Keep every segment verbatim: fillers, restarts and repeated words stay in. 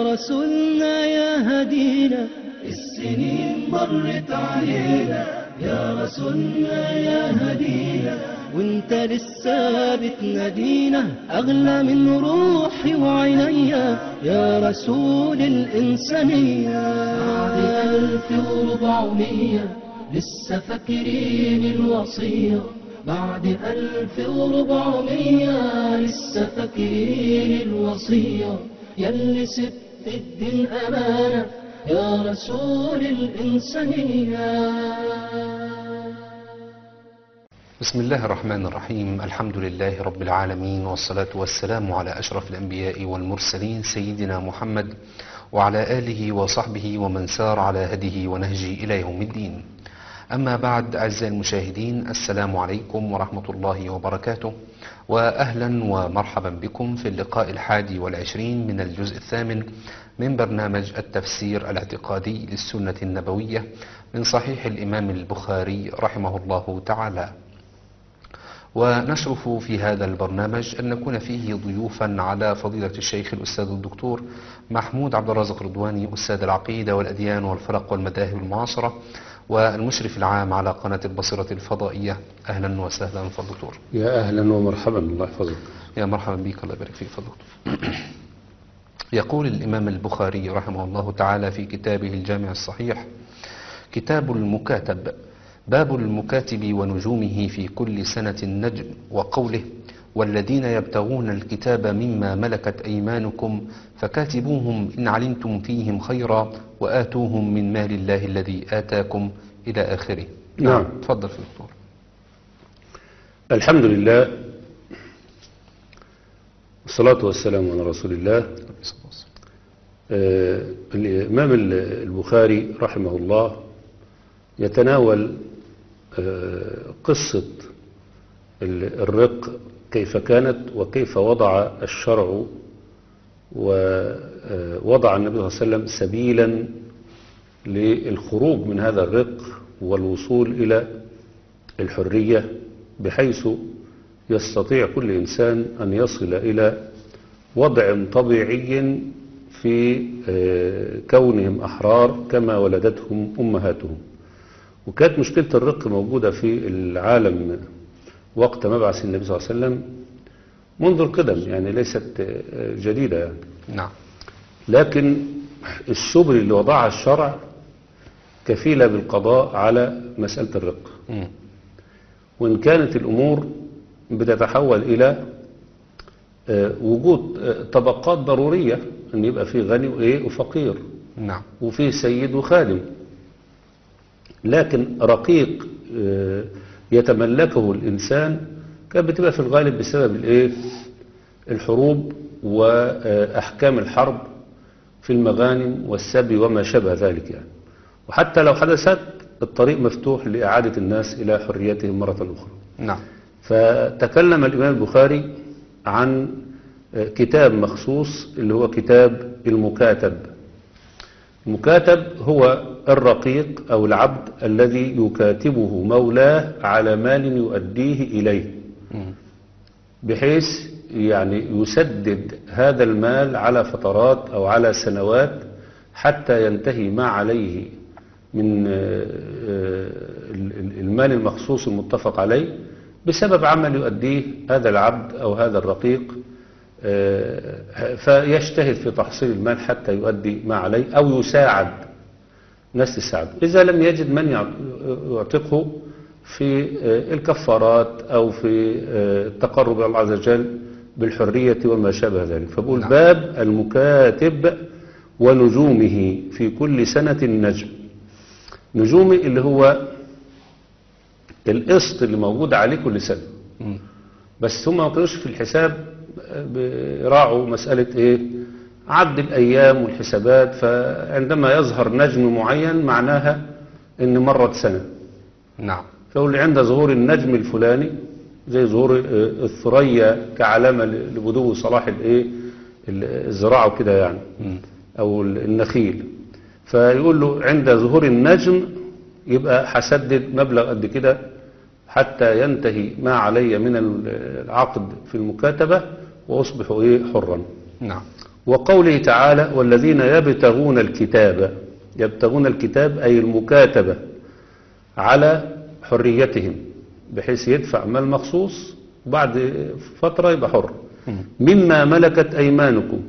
رسولنا يا هدينا، السنين مرت علينا يا رسولنا يا هدينا، وانت لسه بتنادينا أغلى من روحي وعينيا يا رسول الإنسانية. بعد ألف وربعمية لسه فاكرين الوصية، بعد ألف وربعمية لسه فاكرين الوصية، ياللي سبت الدين أمانة يا رسول الإنسانية. بسم الله الرحمن الرحيم، الحمد لله رب العالمين، والصلاة والسلام على أشرف الأنبياء والمرسلين سيدنا محمد وعلى آله وصحبه ومن سار على هديه ونهجه إلى يوم الدين. أما بعد، أعزائي المشاهدين، السلام عليكم ورحمة الله وبركاته، وأهلا ومرحبا بكم في اللقاء الحادي والعشرين من الجزء الثامن من برنامج التفسير الاعتقادي للسنة النبوية من صحيح الإمام البخاري رحمه الله تعالى. ونشرف في هذا البرنامج أن نكون فيه ضيوفا على فضيلة الشيخ الأستاذ الدكتور محمود عبد الرازق رضواني، أستاذ العقيدة والأديان والفرق والمذاهب المعاصرة والمشرف العام على قناة البصيرة الفضائية. أهلا وسهلا فالدكتور. يا أهلا ومرحبا، الله يحفظك. يا مرحبا بك، الله يبارك فيك فالدكتور. يقول الإمام البخاري رحمه الله تعالى في كتابه الجامع الصحيح: كتاب المكاتب، باب المكاتب ونجومه في كل سنة النجم، وقوله: والذين يبتغون الكتاب مما ملكت أيمانكم فكاتبوهم إن علمتم فيهم خيرا وآتوهم من مال الله الذي آتاكم إلى آخره. نعم، تفضل في الدكتور. الحمد لله والصلاة والسلام على رسول الله. آه الإمام البخاري رحمه الله يتناول آه قصة الرق كيف كانت وكيف وضع الشرع ووضع النبي صلى الله عليه وسلم سبيلا للخروج من هذا الرق والوصول إلى الحرية، بحيث يستطيع كل إنسان أن يصل إلى وضع طبيعي في كونهم أحرار كما ولدتهم أمهاتهم. وكانت مشكلة الرق موجودة في العالم وقت مبعث النبي صلى الله عليه وسلم منذ القدم، يعني ليست جديدة يعني. نعم. لكن السبل اللي وضعها الشرع كفيلة بالقضاء على مسألة الرق. م. وإن كانت الأمور بتتحول إلى وجود طبقات ضرورية، أن يبقى فيه غني وإيه وفقير. نعم. وفيه سيد وخادم، لكن رقيق يتملكه الإنسان كانت بتبقى في الغالب بسبب الإيه؟ الحروب وأحكام الحرب في المغانم والسبي وما شابه ذلك يعني. وحتى لو حدثت الطريق مفتوح لإعادة الناس إلى حريتهم مرة أخرى. نعم. فتكلم الإمام البخاري عن كتاب مخصوص اللي هو كتاب المكاتب. المكاتب هو الرقيق أو العبد الذي يكاتبه مولاه على مال يؤديه إليه، بحيث يعني يسدد هذا المال على فترات أو على سنوات حتى ينتهي ما عليه من المال المخصوص المتفق عليه بسبب عمل يؤديه هذا العبد أو هذا الرقيق، فيجتهد في تحصيل المال حتى يؤدي ما عليه أو يساعد ناس تساعده. إذا لم يجد من يعتقه في الكفارات أو في التقرب إلى الله عز وجل بالحرية وما شابه ذلك. فبقول نعم. باب المكاتب ونجومه في كل سنة النجم. نجومه اللي هو القسط اللي موجود عليه كل سنة. م. بس هم ما كانوش في الحساب بيراعوا مسألة ايه عد الأيام والحسابات، فعندما يظهر نجم معين معناها ان مرت سنة. نعم. فيقول عند ظهور النجم الفلاني، زي ظهور الثريا كعلامة لبدو صلاح الايه الزراعة وكده يعني، م. او النخيل، فيقول له عند ظهور النجم يبقى هسدد مبلغ قد كده حتى ينتهي ما علي من العقد في المكاتبة وأصبح إيه حرا. نعم. وقوله تعالى والذين يبتغون الكتاب، يبتغون الكتاب أي المكاتبة على حريتهم بحيث يدفع مال مخصوص وبعد فترة يبقى حر. مما ملكت أيمانكم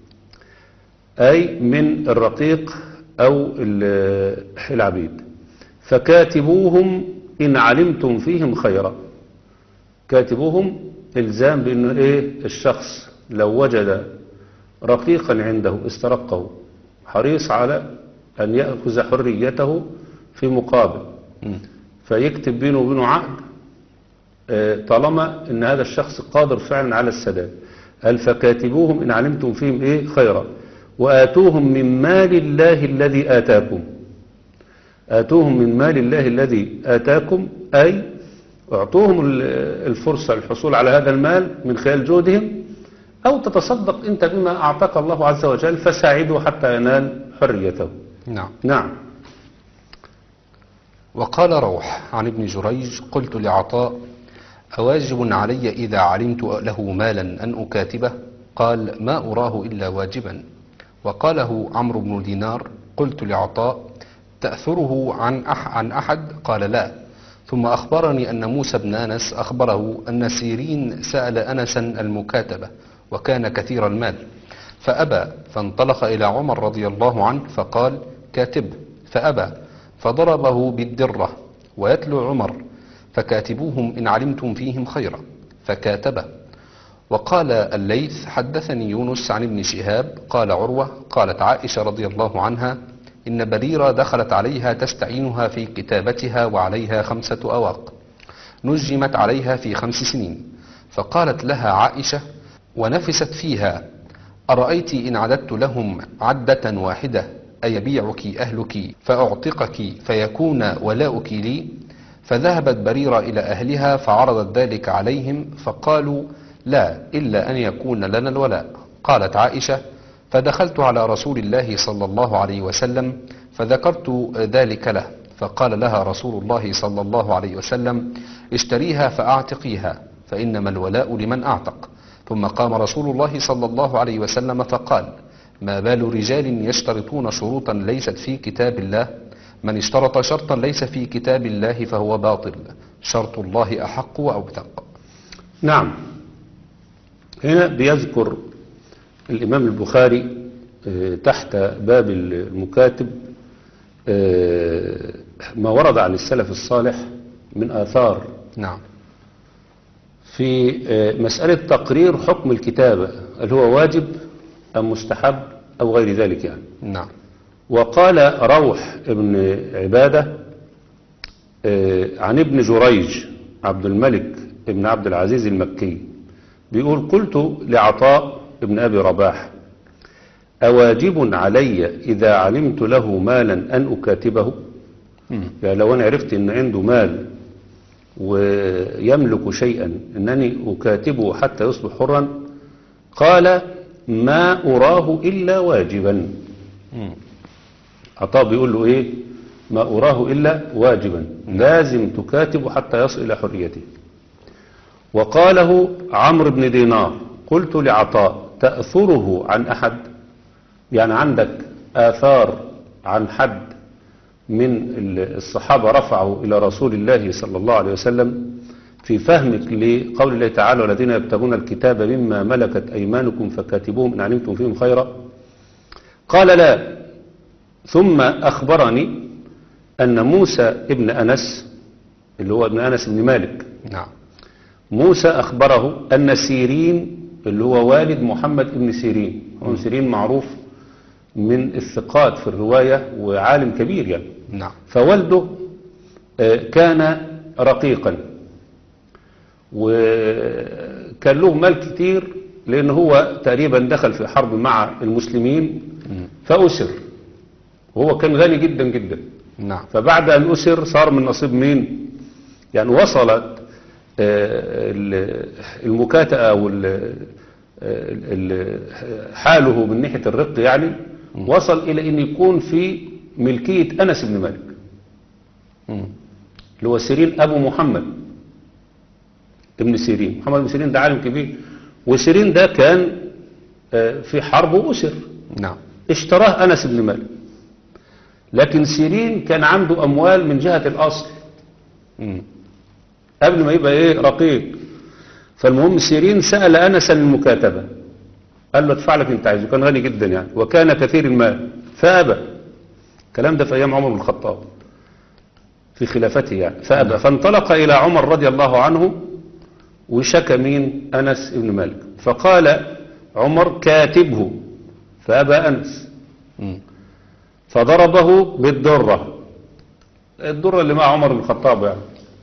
أي من الرقيق أو العبيد، فكاتبوهم إن علمتم فيهم خيرا. كاتبوهم إلزام بأنه إيه الشخص لو وجد رقيقا عنده استرقه حريص على أن يأخذ حريته في مقابل، فيكتب بينه وبينه عقد طالما أن هذا الشخص قادر فعلا على السداد. قال فكاتبوهم إن علمتم فيهم إيه خيرا وآتوهم من مال الله الذي آتاكم. آتوهم من مال الله الذي آتاكم أي اعطوهم الفرصة للحصول على هذا المال من خلال جهدهم، أو تتصدق أنت بما أعطاك الله عز وجل فساعده حتى ينال حريته. نعم. نعم. وقال روح عن ابن جريج قلت لعطاء أواجب علي إذا علمت له مالا أن أكاتبه؟ قال ما أراه إلا واجبا. وقاله عمرو بن دينار قلت لعطاء تأثره عن أح عن أحد؟ قال لا. ثم أخبرني أن موسى بن أنس أخبره أن سيرين سأل أنسا المكاتبة وكان كثير المال فأبى، فانطلق إلى عمر رضي الله عنه فقال كاتب، فأبى فضربه بالدرة. ويتلو عمر فكاتبوهم إن علمتم فيهم خيرا، فكاتبه. وقال الليث حدثني يونس عن ابن شهاب قال عروة قالت عائشة رضي الله عنها إن بريرة دخلت عليها تستعينها في كتابتها وعليها خمسة أواق نجمت عليها في خمس سنين، فقالت لها عائشة ونفست فيها أرأيت إن عددت لهم عدة واحدة أيبيعك أهلك فأعتقك فيكون ولاؤك لي؟ فذهبت بريرة إلى أهلها فعرضت ذلك عليهم فقالوا لا إلا أن يكون لنا الولاء. قالت عائشة فدخلت على رسول الله صلى الله عليه وسلم فذكرت ذلك له، فقال لها رسول الله صلى الله عليه وسلم اشتريها فأعتقيها فإنما الولاء لمن أعتق. ثم قام رسول الله صلى الله عليه وسلم فقال ما بال رجال يشترطون شروطا ليست في كتاب الله؟ من اشترط شرطا ليس في كتاب الله فهو باطل، شرط الله أحق وأوثق. نعم. هنا بيذكر الإمام البخاري تحت باب المكاتب ما ورد عن السلف الصالح من آثار. نعم. في مسألة تقرير حكم الكتابة هل هو واجب أم مستحب أو غير ذلك يعني. نعم. وقال روح ابن عبادة عن ابن جريج عبد الملك ابن عبد العزيز المكي بيقول قلت لعطاء ابن أبي رباح أواجب علي إذا علمت له مالا أن أكاتبه؟ يعني لو أنا عرفت أن عنده مال ويملك شيئا أنني أكاتبه حتى يصبح حرا؟ قال ما أراه إلا واجبا. عطاء بيقول له إيه؟ ما أراه إلا واجبا، لازم تكاتب حتى يصل إلى حريته. وقاله عمرو بن دينار قلت لعطاء تأثره عن أحد؟ يعني عندك آثار عن حد من الصحابة رفعوا إلى رسول الله صلى الله عليه وسلم في فهمك لقول الله تعالى والذين يبتغون الكتاب مما ملكت أيمانكم فكاتبوهم إن علمتم فيهم خيرا؟ قال لا. ثم أخبرني أن موسى ابن أنس اللي هو ابن أنس بن مالك، نعم، موسى أخبره أن سيرين اللي هو والد محمد ابن سيرين، هو سيرين معروف من الثقات في الرواية وعالم كبير يعني. نعم. فوالده كان رقيقا وكان له مال كتير لأن هو تقريبا دخل في حرب مع المسلمين فأسر، وهو كان غني جدا جدا. نعم. فبعد أن أسر صار من نصيب مين؟ يعني وصلت المكاتأة أو حاله من ناحية الرق يعني وصل إلى أن يكون في ملكية أنس بن مالك اللي هو سيرين أبو محمد ابن سيرين. محمد بن سيرين ده عالم كبير، وسيرين ده كان آه، في حرب وأسر، نعم. اشتراه أنس بن مالك. لكن سيرين كان عنده أموال من جهة الأصل مم. قبل ما يبقى إيه رقيق. فالمهم سيرين سأل أنس المكاتبة، قال له ادفع لك انت عايزه، كان غني جدا يعني وكان كثير المال فأبى. الكلام ده في أيام عمر بن الخطاب في خلافته يعني، فأبى. فانطلق إلى عمر رضي الله عنه وشكى مين؟ أنس بن مالك. فقال عمر كاتبه، فأبى أنس، مم. فضربه بالدرة، الدرة اللي مع عمر بن الخطاب يعني،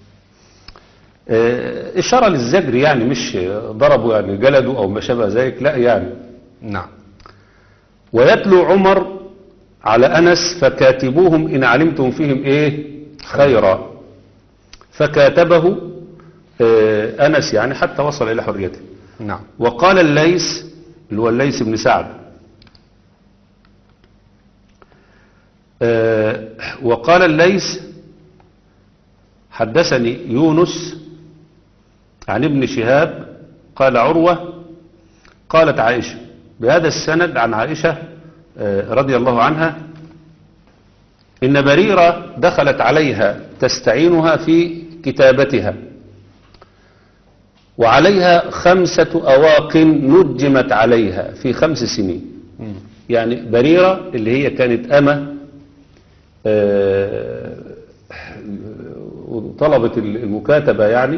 اه، إشارة للزجر يعني، مش ضربه يعني جلده أو ما شابه ذلك، لا يعني. نعم. ويتلو عمر على أنس فكاتبوهم إن علمتم فيهم إيه خيرا، فكاتبه اه أنس يعني حتى وصل إلى حريته. نعم. وقال الليث اللي هو الليث بن سعد، اه وقال الليث حدثني يونس عن ابن شهاب قال عروة قالت عائشة بهذا السند عن عائشة اه رضي الله عنها إن بريرة دخلت عليها تستعينها في كتابتها وعليها خمسة أواق نجمت عليها في خمس سنين. مم. يعني بريرة اللي هي كانت أمة آه، وطلبت المكاتبة يعني.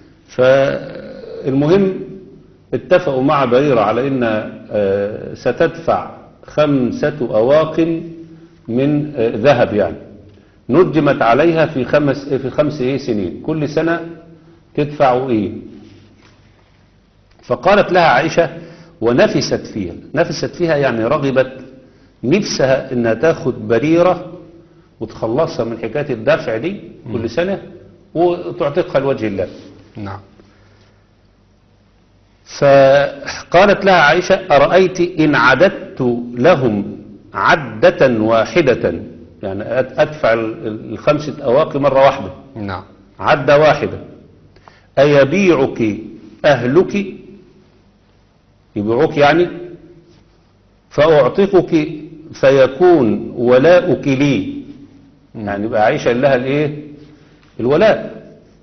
فالمهم اتفقوا مع بريرة على أن آه، ستدفع خمسة أواق من آه، ذهب يعني نجمت عليها في خمس في خمس إيه سنين، كل سنة تدفع إيه. فقالت لها عائشة ونفست فيها، نفست فيها يعني رغبت نفسها انها تاخد بريرة وتخلصها من حكاية الدفع دي كل سنة وتعتقها لوجه الله. نعم. فقالت لها عائشة أرأيت إن عددت لهم عدة واحدة، يعني أدفع الخمسة أواقي مرة واحدة، نعم. عدة واحدة، أيبيعك أهلك، يبيعوك يعني، فأعتقك فيكون ولاؤك لي، يعني يبقى عائشة لها الايه الولاء.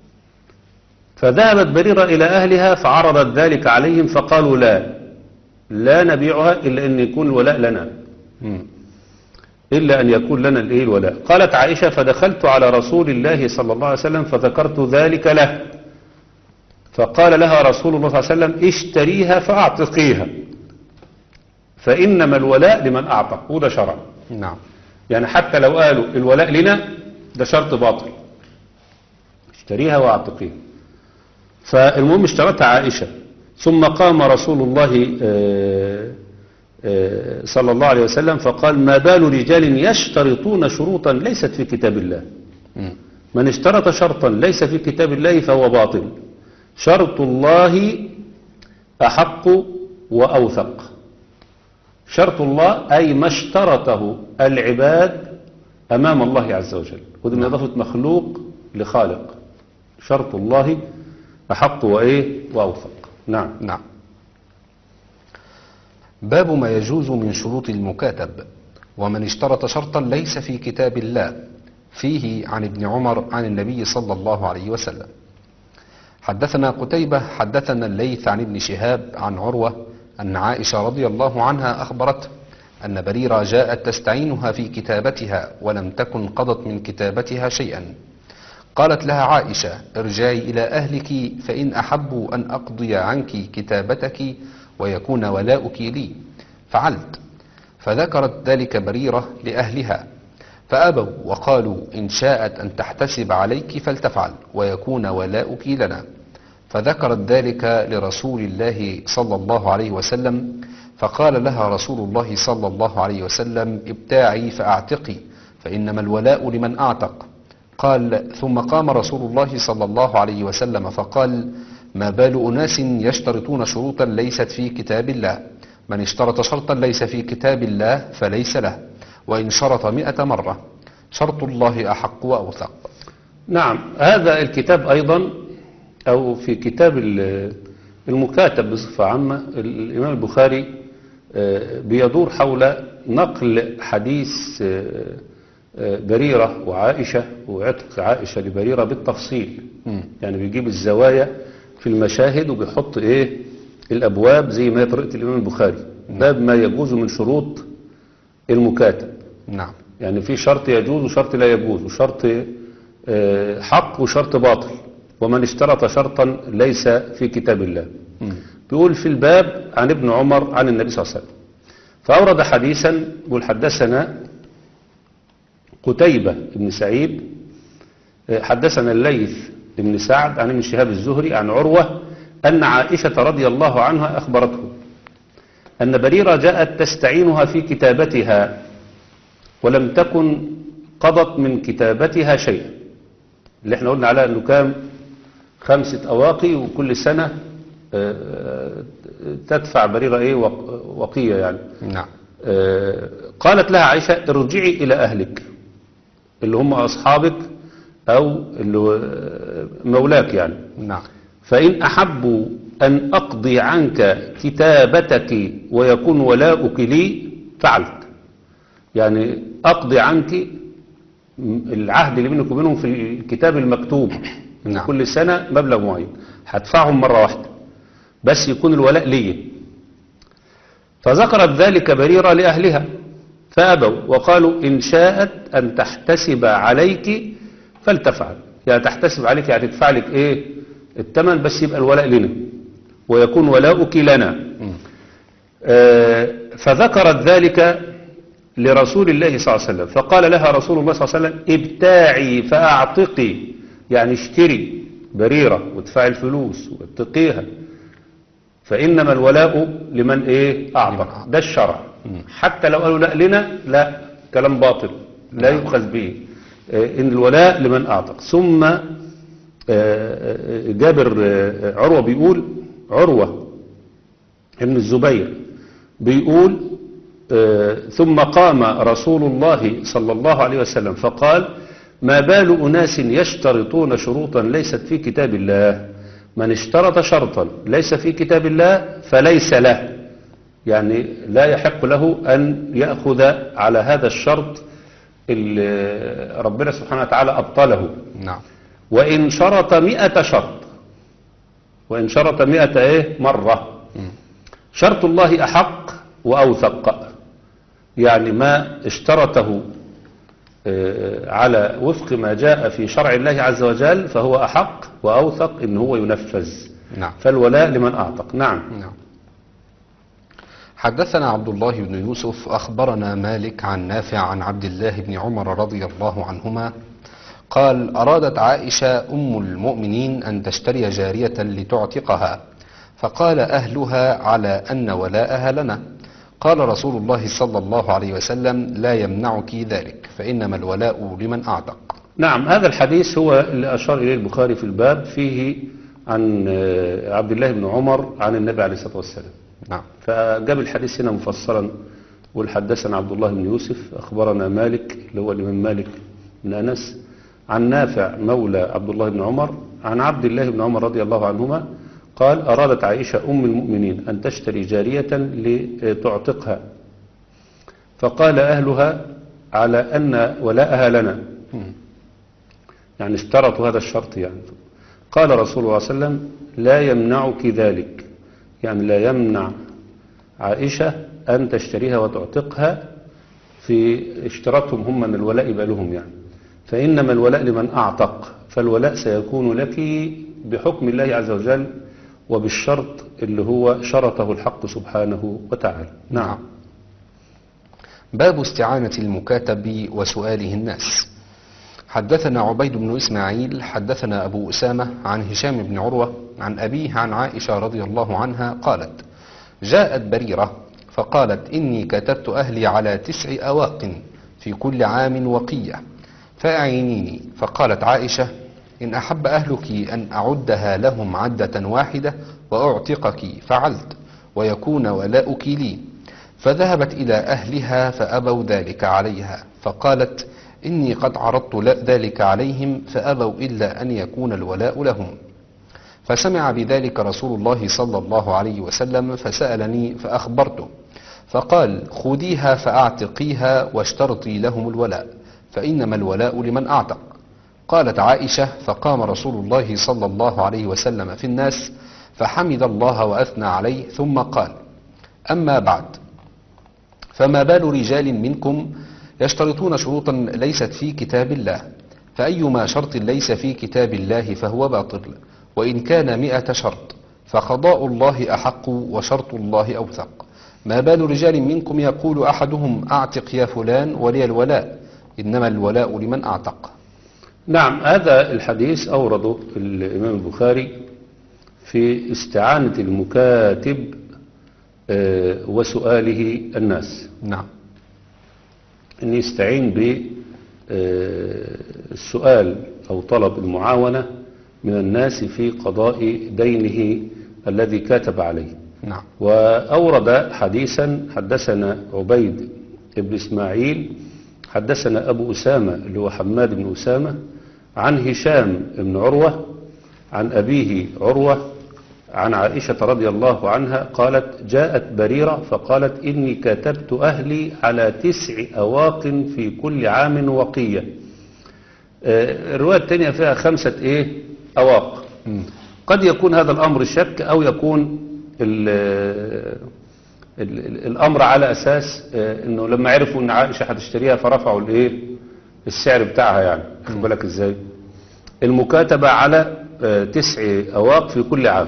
فذهبت بريرة إلى أهلها فعرضت ذلك عليهم فقالوا لا لا نبيعها إلا أن يكون الولاء لنا، مم. إلا أن يكون لنا الايه الولاء. قالت عائشة فدخلت على رسول الله صلى الله عليه وسلم فذكرت ذلك له، فقال لها رسول الله صلى الله عليه وسلم اشتريها فأعتقيها فإنما الولاء لمن أعتق، وده شرع. نعم. يعني حتى لو قالوا الولاء لنا ده شرط باطل، اشتريها وأعتقيها. فالمهم اشترتها عائشة. ثم قام رسول الله آه، آه، صلى الله عليه وسلم فقال ما بال رجال يشترطون شروطا ليست في كتاب الله، مم. من اشترط شرطا ليس في كتاب الله فهو باطل، شرط الله أحق وأوثق. شرط الله أي ما اشترطه العباد أمام الله عز وجل، وده من إضافة مخلوق لخالق. شرط الله أحق وإيه وأوثق. نعم. نعم. باب ما يجوز من شروط المكاتب. ومن اشترط شرطا ليس في كتاب الله، فيه عن ابن عمر عن النبي صلى الله عليه وسلم. حدثنا قتيبة حدثنا الليث عن ابن شهاب عن عروة أن عائشة رضي الله عنها أخبرته أن بريرة جاءت تستعينها في كتابتها ولم تكن قضت من كتابتها شيئا. قالت لها عائشة ارجعي إلى أهلك فإن أحبوا أن أقضي عنك كتابتك ويكون ولاؤك لي. فعلت، فذكرت ذلك بريرة لأهلها فأبوا وقالوا إن شاءت أن تحتسب عليك فلتفعل ويكون ولاؤك لنا. فذكرت ذلك لرسول الله صلى الله عليه وسلم فقال لها رسول الله صلى الله عليه وسلم ابتاعي فأعتقي فإنما الولاء لمن أعتق. قال ثم قام رسول الله صلى الله عليه وسلم فقال ما بال أناس يشترطون شروطا ليست في كتاب الله، من اشترط شرطا ليس في كتاب الله فليس له، وإن شرط مئة مرة شرط الله أحق وأوثق. نعم. هذا الكتاب أيضا أو في كتاب المكاتب بصفة عامة الإمام البخاري بيدور حول نقل حديث بريرة وعائشة وعتق عائشة لبريرة بالتفصيل. م. يعني بيجيب الزوايا في المشاهد وبيحط ايه الابواب زي ما هي طريقة الامام البخاري. باب ما يجوز من شروط المكاتب. نعم. يعني في شرط يجوز وشرط لا يجوز وشرط حق وشرط باطل، ومن اشترط شرطا ليس في كتاب الله. م. بيقول في الباب عن ابن عمر عن النبي صلى الله عليه وسلم، فأورد حديثا يقول حدثنا قتيبة بن سعيد حدثنا الليث بن سعد عن ابن شهاب الزهري عن عروة أن عائشة رضي الله عنها أخبرته أن بريرة جاءت تستعينها في كتابتها ولم تكن قضت من كتابتها شيئا، اللي احنا قلنا على أنه كان خمسة أواقي وكل سنة تدفع بريرة ايه وقية يعني. نعم. قالت لها عائشة ارجعي إلى أهلك اللي هم أصحابك أو اللي مولاك يعني. نعم. فإن أحبوا أن أقضي عنك كتابتك ويكون ولاؤك لي فعلت. يعني أقضي عنك العهد اللي بينك وبينهم في الكتاب المكتوب. نعم. كل سنة مبلغ معين هدفعهم مرة واحدة بس يكون الولاء لي. فذكرت ذلك بريرة لأهلها فأبوا وقالوا إن شاءت أن تحتسب عليك فلتفعل. يعني تحتسب عليك يعني تدفع لك إيه الثمن بس يبقى الولاء لنا ويكون ولاؤك لنا. آه فذكرت ذلك لرسول الله صلى الله عليه وسلم فقال لها رسول الله صلى الله عليه وسلم ابتاعي فأعتقي، يعني اشتري بريرة وادفعي الفلوس واتقيها فإنما الولاء لمن ايه أعتق. ده الشرع. حتى لو قالوا لا لنا لا كلام باطل لا يؤخذ به. إن الولاء لمن أعتق. ثم جابر عروة بيقول عروة ابن الزبير بيقول ثم قام رسول الله صلى الله عليه وسلم فقال ما بال أناس يشترطون شروطا ليست في كتاب الله، من اشترط شرطا ليس في كتاب الله فليس له، يعني لا يحق له أن يأخذ على هذا الشرط اللي ربنا سبحانه وتعالى أبطله. نعم. وإن شرط مئة شرط وإن شرط مئة إيه مرة م. شرط الله أحق وأوثق. يعني ما اشترطه على وفق ما جاء في شرع الله عز وجل فهو أحق وأوثق إن هو ينفذ. نعم. فالولاء لمن أعتق. نعم. نعم. حدثنا عبد الله بن يوسف أخبرنا مالك عن نافع عن عبد الله بن عمر رضي الله عنهما قال أرادت عائشة أم المؤمنين أن تشتري جارية لتعتقها فقال أهلها على أن ولاءها لنا. قال رسول الله صلى الله عليه وسلم لا يمنعك ذلك فإنما الولاء لمن أعتق. نعم. هذا الحديث هو اللي أشار إليه البخاري في الباب فيه عن عبد الله بن عمر عن النبي عليه الصلاة والسلام. نعم. فجاب الحديث هنا مفصلا والحدثنا عبد الله بن يوسف أخبرنا مالك اللي هو الإمام مالك بن أنس عن نافع مولى عبد الله بن عمر عن عبد الله بن عمر رضي الله عنهما قال أرادت عائشة أم المؤمنين أن تشتري جارية لتعتقها فقال أهلها على أن ولاءها لنا، يعني اشترطوا هذا الشرط. يعني قال رسول الله صلى الله عليه وسلم لا يمنعك ذلك، يعني لا يمنع عائشة أن تشتريها وتعتقها في اشتراطهم هم من الولاء يبقى لهم، يعني فإنما الولاء لمن أعتق، فالولاء سيكون لك بحكم الله عز وجل وبالشرط اللي هو شرطه الحق سبحانه وتعالى. نعم. باب استعانة المكاتب وسؤاله الناس. حدثنا عبيد بن إسماعيل حدثنا أبو أسامة عن هشام بن عروة عن أبيه عن عائشة رضي الله عنها قالت جاءت بريرة فقالت إني كتبت أهلي على تسع أواق في كل عام وقية فأعينيني. فقالت عائشة إن أحب أهلك أن أعدها لهم عدة واحدة وأعتقك فعلت ويكون ولاؤك لي. فذهبت إلى أهلها فأبوا ذلك عليها فقالت إني قد عرضت ذلك عليهم فأبوا إلا أن يكون الولاء لهم. فسمع بذلك رسول الله صلى الله عليه وسلم فسألني فأخبرته فقال خذيها فأعتقيها واشترطي لهم الولاء فإنما الولاء لمن أعتق. قالت عائشة فقام رسول الله صلى الله عليه وسلم في الناس فحمد الله وأثنى عليه ثم قال أما بعد فما بال رجال منكم يشترطون شروطا ليست في كتاب الله فأيما شرط ليس في كتاب الله فهو باطل وإن كان مئة شرط فقضاء الله أحق وشرط الله أوثق. ما بال رجال منكم يقول أحدهم أعتق يا فلان ولي الولاء إنما الولاء لمن أعتق. نعم، هذا الحديث أورده الإمام البخاري في استعانة المكاتب آه، وسؤاله الناس. نعم. أن يستعين بالسؤال أو طلب المعاونة من الناس في قضاء دينه الذي كاتب عليه. نعم. وأورد حديثا حدثنا عبيد بن إسماعيل حدثنا أبو أسامة اللي هو حماد بن أسامة عن هشام بن عروة عن أبيه عروة عن عائشة رضي الله عنها قالت جاءت بريرة فقالت إني كتبت أهلي على تسع أواق في كل عام وقية. آه، الرواية الثانية فيها خمسة إيه أواق. م. قد يكون هذا الأمر شك أو يكون ال ال ال الأمر على أساس آه إنه لما عرفوا إن عائشة هتشتريها فرفعوا الإيه السعر بتاعها، يعني خد بالك إزاي المكاتبة على آه تسع أواق في كل عام.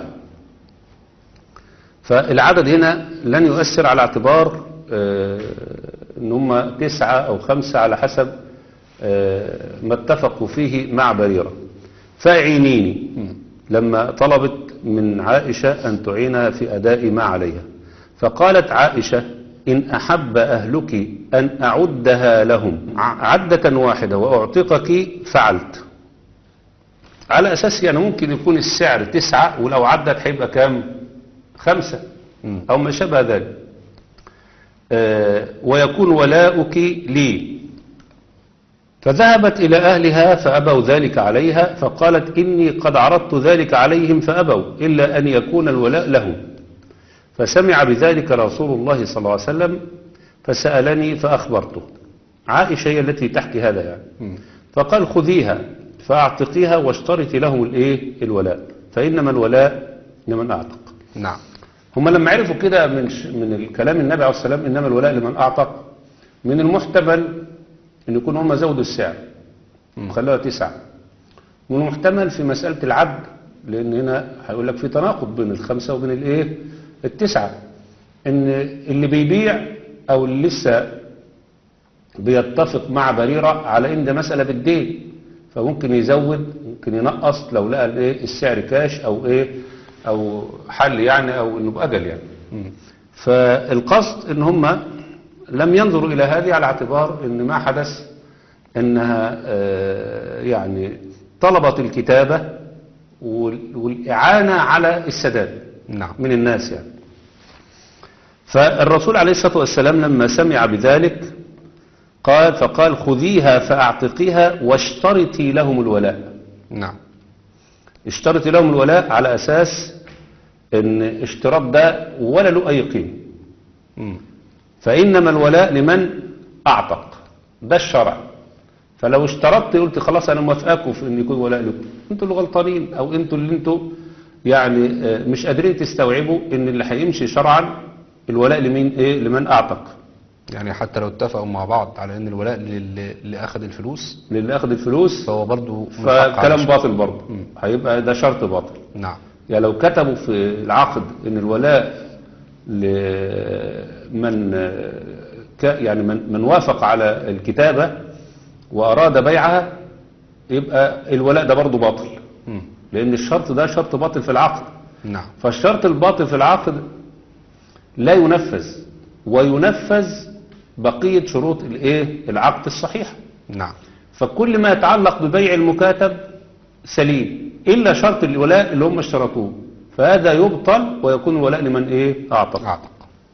فالعدد هنا لن يؤثر على اعتبار آه ان هم تسعة او خمسة على حسب آه ما اتفقوا فيه مع بريرة. فاعينيني لما طلبت من عائشة ان تعينها في اداء ما عليها، فقالت عائشة ان احب اهلك ان اعدها لهم عدة واحدة واعتقك فعلت. على اساس يعني ممكن يكون السعر تسعة ولو عدت هيبقى كام؟ خمسة أو ما شابه ذلك. آه ويكون ولاؤك لي. فذهبت إلى أهلها فأبوا ذلك عليها فقالت إني قد عرضت ذلك عليهم فأبوا إلا أن يكون الولاء لهم. فسمع بذلك رسول الله صلى الله عليه وسلم فسألني فأخبرته. عائشة هي التي تحكي هذا يعني. فقال خذيها فأعتقيها واشترطي لهم الإيه الولاء فإنما الولاء لمن أعتق. نعم. هم لما عرفوا كده من من الكلام النبي عليه الصلاة والسلام إنما الولاء لمن أعتق، من المحتمل أن يكون هم زودوا السعر وخلوها تسعة. من المحتمل في مسألة العبد، لأن هنا هيقول لك في تناقض بين الخمسة وبين الإيه التسعة، إن اللي بيبيع أو اللي لسه بيتفق مع بريرة على إن ده مسألة بالدين، فممكن يزود ممكن ينقص لو لقى الإيه السعر كاش أو إيه او حل يعني او انه باجل يعني. م. فالقصد ان هم لم ينظروا الى هذه على اعتبار ان ما حدث انها آه يعني طلبت الكتابة والاعانة على السداد. نعم. من الناس يعني. فالرسول عليه الصلاة والسلام لما سمع بذلك قال فقال خذيها فاعتقيها واشترطي لهم الولاء. نعم. اشترط لهم الولاء على أساس ان اشتراط ده ولا له أي قيمة. فإنما الولاء لمن أعتق، ده الشرع. فلو اشترطت قلت خلاص أنا موافقكم في أن يكون ولاء لكم، انتوا اللي غلطانين أو انتوا اللي انتوا يعني مش قادرين تستوعبوا ان اللي هيمشي شرعا الولاء لمين ايه لمن أعتق. يعني حتى لو اتفقوا مع بعض على ان الولاء اللي اخذ الفلوس للي اخذ الفلوس فهو برضه فكلام باطل برضه، هيبقى ده شرط باطل. نعم. يعني لو كتبوا في العقد ان الولاء لمن يعني من, من وافق على الكتابة واراد بيعها يبقى الولاء ده برضه باطل. م. لان الشرط ده شرط باطل في العقد. نعم. فالشرط الباطل في العقد لا ينفذ وينفذ بقية شروط الايه العقد الصحيح. نعم. فكل ما يتعلق ببيع المكاتب سليم إلا شرط الولاء اللي هم اشترطوه، فهذا يبطل ويكون الولاء لمن ايه أعتق. أعتق.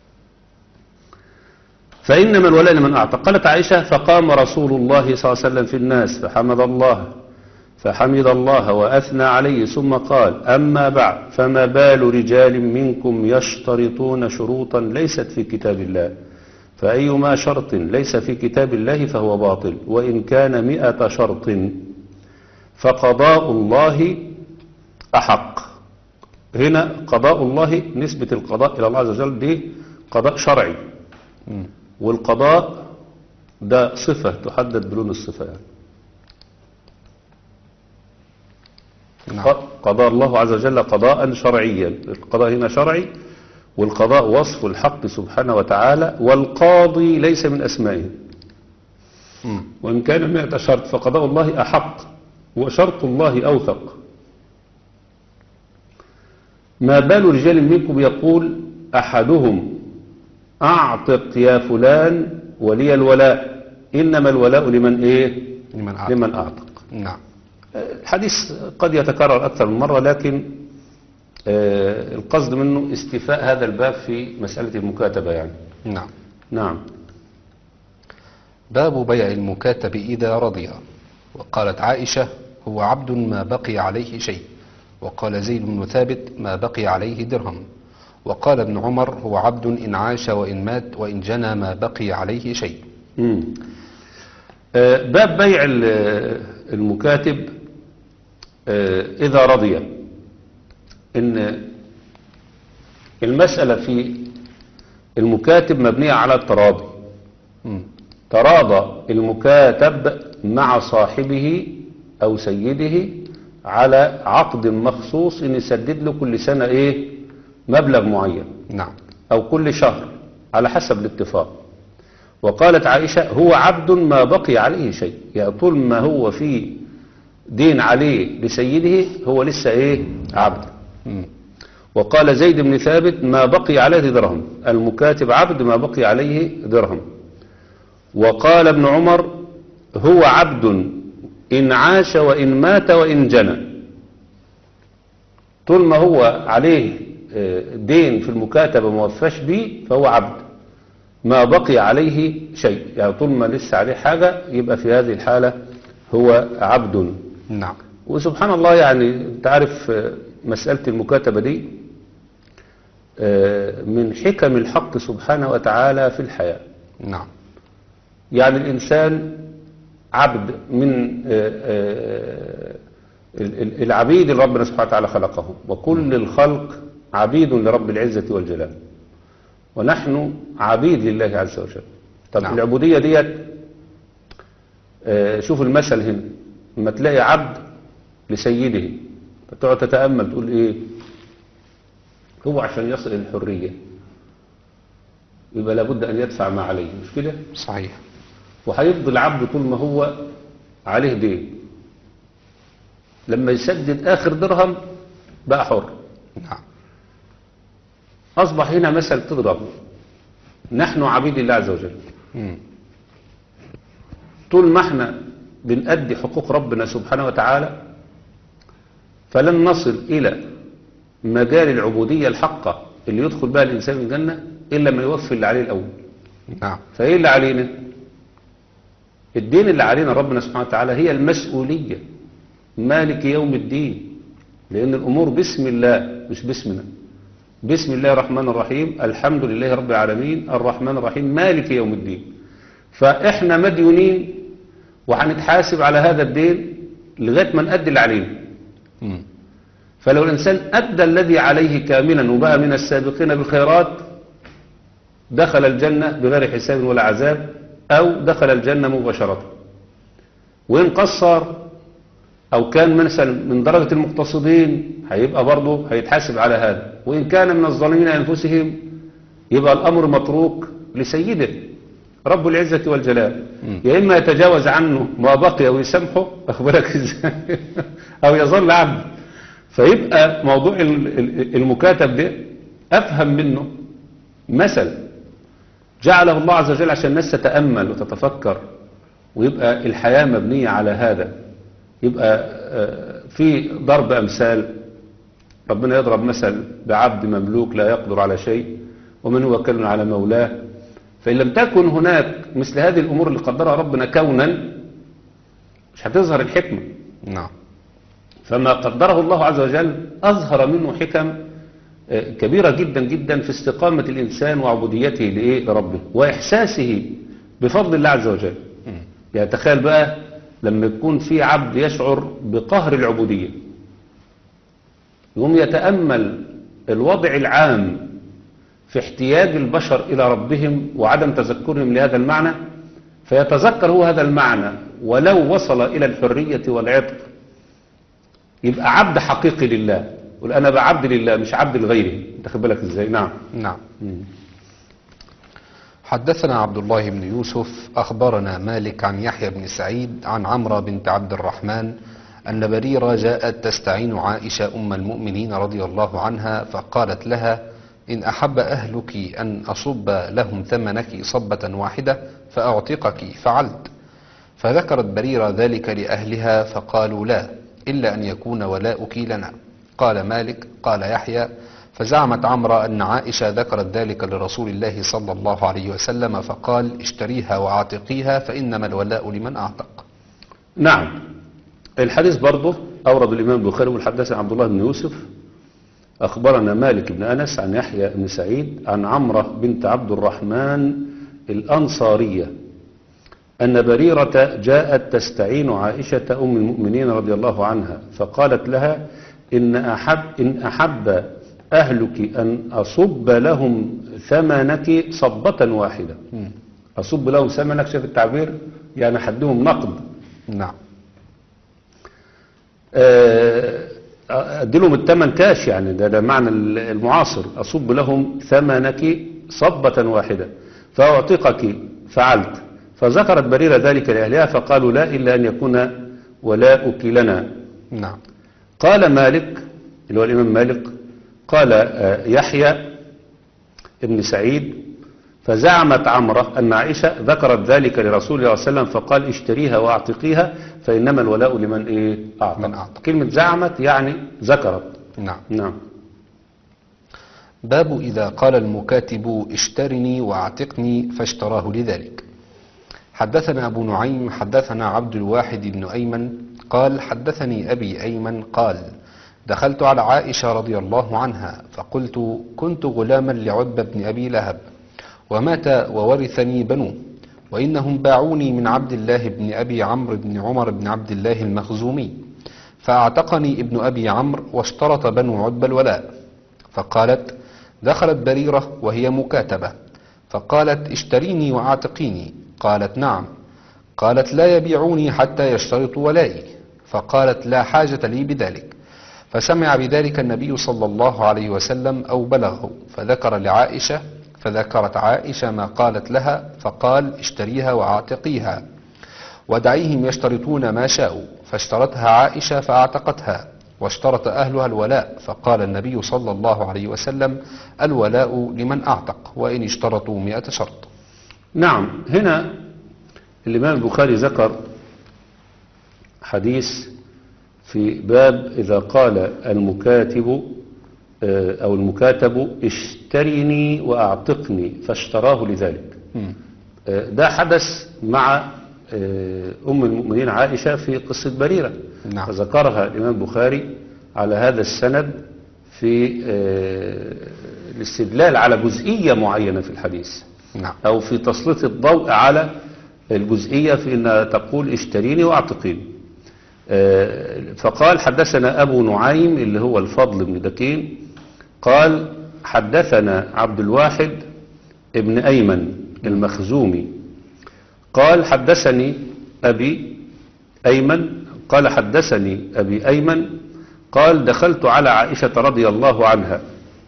فإنما الولاء لمن أعتق. قالت عائشة فقام رسول الله صلى الله عليه وسلم في الناس فحمد الله فحمد الله وأثنى عليه ثم قال أما بعد فما بال رجال منكم يشترطون شروطا ليست في كتاب الله فأيما شرط ليس في كتاب الله فهو باطل وإن كان مئة شرط فقضاء الله أحق. هنا قضاء الله نسبة القضاء إلى الله عز وجل دي قضاء شرعي، والقضاء ده صفة تحدد بلون الصفة يعني. نعم. قضاء الله عز وجل قضاء شرعيا، القضاء هنا شرعي، والقضاء وصف الحق سبحانه وتعالى، والقاضي ليس من أسمائه. مم. وإن كان مئة شرط فقضاء الله أحق وشرط الله أوثق. ما بال رجال منكم يقول أحدهم أعتق يا فلان ولي الولاء إنما الولاء لمن إيه لمن أعتق. لمن أعتق. نعم. الحديث قد يتكرر أكثر من مرة، لكن آه القصد منه استيفاء هذا الباب في مسألة المكاتبة يعني. نعم. نعم. باب بيع المكاتب إذا رضي. وقالت عائشة هو عبد ما بقي عليه شيء. وقال زيد بن ثابت ما بقي عليه درهم. وقال ابن عمر هو عبد إن عاش وإن مات وإن جنى ما بقي عليه شيء. مم. آه باب بيع المكاتب آه إذا رضي. إن المسألة في المكاتب مبنية على التراضي. مم. تراضى المكاتب مع صاحبه أو سيده على عقد مخصوص إن يسدد له كل سنة إيه مبلغ معين. نعم. أو كل شهر على حسب الاتفاق. وقالت عائشة هو عبد ما بقي عليه شيء، يعني طول ما هو في دين عليه لسيده هو لسه إيه عبد. مم. وقال زيد بن ثابت ما بقي عليه درهم، المكاتب عبد ما بقي عليه درهم. وقال ابن عمر هو عبد إن عاش وإن مات وإن جنى، طول ما هو عليه دين في المكاتبة ما وفاش بيه فهو عبد ما بقي عليه شيء، يعني طول ما لسه عليه حاجة يبقى في هذه الحالة هو عبد. نعم. وسبحان الله يعني انت عارف مسألة المكاتبة دي من حكم الحق سبحانه وتعالى في الحياة. نعم. يعني الإنسان عبد من العبيد اللي ربنا سبحانه وتعالى خلقهم، وكل الخلق عبيد لرب العزة والجلال، ونحن عبيد لله عز وجل. طب نعم. العبودية ديت شوف المثل هنا، لما تلاقي عبد لسيده تقعد تتأمل تقول ايه هو عشان يصل إلى الحرية يبقى لابد أن يدفع ما عليه، مش كده؟ صحيح. وهيفضل عبد طول ما هو عليه دين، لما يسدد آخر درهم بقى حر. نعم. أصبح هنا مثل تضرب، نحن عبيد الله عز وجل. مم. طول ما احنا بنأدي حقوق ربنا سبحانه وتعالى فلن نصل إلى مجال العبودية الحقة اللي يدخل بها الإنسان الجنة إلا ما يوفي اللي عليه الأول. نعم. فإيه اللي علينا؟ الدين اللي علينا ربنا سبحانه وتعالى هي المسؤولية، مالك يوم الدين، لأن الأمور باسم الله مش باسمنا. بسم الله الرحمن الرحيم، الحمد لله رب العالمين الرحمن الرحيم مالك يوم الدين. فإحنا مديونين وهنتحاسب على هذا الدين لغاية ما نأدي اللي علينا. مم. فلو الإنسان أدى الذي عليه كاملا وبقى من السابقين بالخيرات دخل الجنة بغير حساب ولا عذاب، أو دخل الجنة مباشرة. وإن قصر أو كان مثلا من درجة المقتصدين هيبقى برضه هيتحاسب على هذا، وإن كان من الظالمين أنفسهم يبقى الأمر متروك لسيده رب العزة والجلال. يا إما يتجاوز عنه ما بقي ويسامحه أخبرك إزاي أو يظل عبد. فيبقى موضوع المكاتب ده أفهم منه مثل جعله الله عز وجل عشان الناس تتأمل وتتفكر، ويبقى الحياة مبنية على هذا. يبقى في ضرب أمثال، ربنا يضرب مثل بعبد مملوك لا يقدر على شيء ومن هو كل على مولاه. فإن لم تكن هناك مثل هذه الأمور اللي قدرها ربنا كونا مش هتظهر الحكمة. نعم. فما قدره الله عز وجل أظهر منه حكم كبيرة جدا جدا في استقامة الإنسان وعبوديته لإيه لربه وإحساسه بفضل الله عز وجل. يعني تخيل بقى لما يكون في عبد يشعر بقهر العبودية، يقوم يتأمل الوضع العام في احتياج البشر إلى ربهم وعدم تذكرهم لهذا المعنى، فيتذكر هو هذا المعنى ولو وصل إلى الحرية والعتق يبقى عبد حقيقي لله. يقول أنا بعبد لله مش عبد لغيره. انت خد بالك ازاي؟ نعم. نعم. حدثنا عبد الله بن يوسف أخبرنا مالك عن يحيى بن سعيد عن عمرة بنت عبد الرحمن أن بريرة جاءت تستعين عائشة أم المؤمنين رضي الله عنها فقالت لها إن أحب أهلك أن أصب لهم ثمنك صبة واحدة فأعتقك فعلت. فذكرت بريرة ذلك لأهلها فقالوا لا إلا أن يكون ولاؤك لنا. قال مالك قال يحيى فزعمت عمرة أن عائشة ذكرت ذلك لرسول الله صلى الله عليه وسلم فقال اشتريها وعاتقيها فإنما الولاء لمن أعتق. نعم. الحديث برضه أورد الإمام البخاري والحدث عن عبد الله بن يوسف أخبرنا مالك بن أنس عن يحيى بن سعيد عن عمرة بنت عبد الرحمن الأنصارية أن بريرة جاءت تستعين عائشة أم المؤمنين رضي الله عنها فقالت لها إن أحب, إن أحب أهلك أن أصب لهم ثمنك صبة واحدة. أصب لهم ثمنك، شايف التعبير؟ يعني حدهم نقد. نعم. أدي لهم الثمن كاش، يعني ده, ده معنى المعاصر. أصب لهم ثمنك صبة واحدة فأعتقك فعلت. فذكرت بريرة ذلك لأهلها فقالوا لا إلا أن يكون ولاؤك لنا. نعم. قال مالك اللي هو الإمام مالك قال يحيى ابن سعيد فزعمت عمرة أن عائشة ذكرت ذلك لرسول الله صلى الله عليه وسلم فقال اشتريها واعتقيها فإنما الولاء لمن إيه أعتق. من أعتق. كلمة زعمت يعني ذكرت. نعم. نعم. باب إذا قال المكاتب اشترني واعتقني فاشتراه لذلك. حدثنا أبو نعيم حدثنا عبد الواحد بن أيمن قال حدثني أبي أيمن قال دخلت على عائشة رضي الله عنها فقلت كنت غلاما لعتبة بن أبي لهب ومات وورثني بنوه وإنهم باعوني من عبد الله بن أبي عمرو بن عمر بن عبد الله المخزومي فأعتقني ابن أبي عمرو واشترط بنو عتبة الولاء. فقالت دخلت بريرة وهي مكاتبة فقالت اشتريني واعتقيني. قالت نعم. قالت لا يبيعوني حتى يشترطوا ولائي. فقالت لا حاجة لي بذلك. فسمع بذلك النبي صلى الله عليه وسلم أو بلغه فذكر لعائشة فذكرت عائشة ما قالت لها فقال اشتريها واعتقيها ودعيهم يشترطون ما شاءوا. فاشترتها عائشة فاعتقتها واشترط أهلها الولاء. فقال النبي صلى الله عليه وسلم الولاء لمن أعتق وإن اشترطوا مئة شرط. نعم. هنا الإمام البخاري ذكر حديث في باب إذا قال المكاتب أو المكاتب اشتريني وأعتقني فاشتراه لذلك. ده حدث مع أم المؤمنين عائشة في قصة بريرة. نعم. فذكرها الإمام البخاري على هذا السند في الاستدلال على جزئية معينة في الحديث. نعم. أو في تسليط الضوء على الجزئية في أنها تقول اشتريني واعتقيني. فقال حدثنا أبو نعيم اللي هو الفضل بن دكين قال حدثنا عبد الواحد ابن أيمن المخزومي قال حدثني أبي أيمن قال حدثني أبي أيمن قال دخلت على عائشة رضي الله عنها